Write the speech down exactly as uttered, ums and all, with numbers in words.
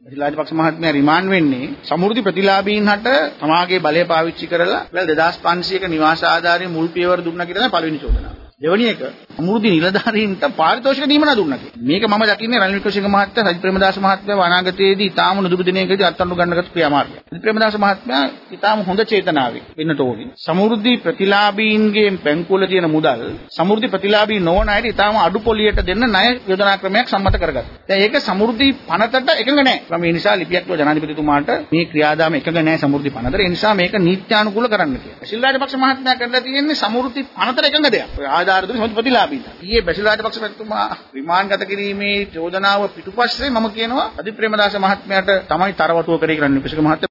බසිල් රාජපක්ෂ මහත්මයා රිමාන්ඩ් වෙන්නේ සමෘද්ධි ප්‍රතිලාභීන් හට තමාගේ බලය පාවිච්චි කරලා දෙදාස් පන්සියයක නිවාස ආධාරයේ මුල් පියවර දුන්නා කියලා තමයි පළවෙනි චෝදනාව. දෙවැනි එක සමෘද්ධි නිලධාරීන්ට පාරිතෝෂික දීම නදුන්නා කියලා. මේක මම දකින්නේ රනිල් වික්‍රමසිංහ මහත්තයා සජිත් ප්‍රේමදාස මහත්මයා අනාගතයේදී ඊටාම නුදුරු දිනයකදී අත්අඩංගු ගන්නගත් ක්‍රියාමාර්ගය. සජිත් ප්‍රේමදාස මහත්මයා ඊටාම හොඳ චේතනාවෙන් වෙන්නට ඕනේ. සමෘද්ධි ප්‍රතිලාභීන්ගේ බැංකුවල තියෙන මුදල් සමෘද්ධි ප්‍රතිලාභී නොවන අයට ඊටාම අඩු පොලියට දෙන්න ණය යෝජනා ක්‍රමයක් සම්මත කරගත්තා. දැන් ඒක සමෘද්ධි පනතට එකඟ නැහැ. මේ නිසා ලිපියක් වල ජනාධිපතිතුමාට මේ ක්‍රියාදාම එකඟ නැහැ සමෘද්ධි පනතට. ඒ නිසා මේක නීත්‍යානුකූල කරන්න කියලා. බසිල් රාජපක්ෂ මහත්මයා කරලා තියෙන්නේ සමෘද්ධි පනතට එකඟ දෙයක්. ආධාර දුන්නේ සමෘද්ධි ප්‍රතිලාභීන්. ඊයේ බසිල් රාජපක්ෂ මහත්මයා රිමාන්ඩ් ගත කිරීමේ චෝදනාව පිටුපස්සේ මම කියනවා අධි ප්‍රේමදාස මහත්මයාට තමයි තරවටුව කරේ කියලා නිපිසක මහත්මයා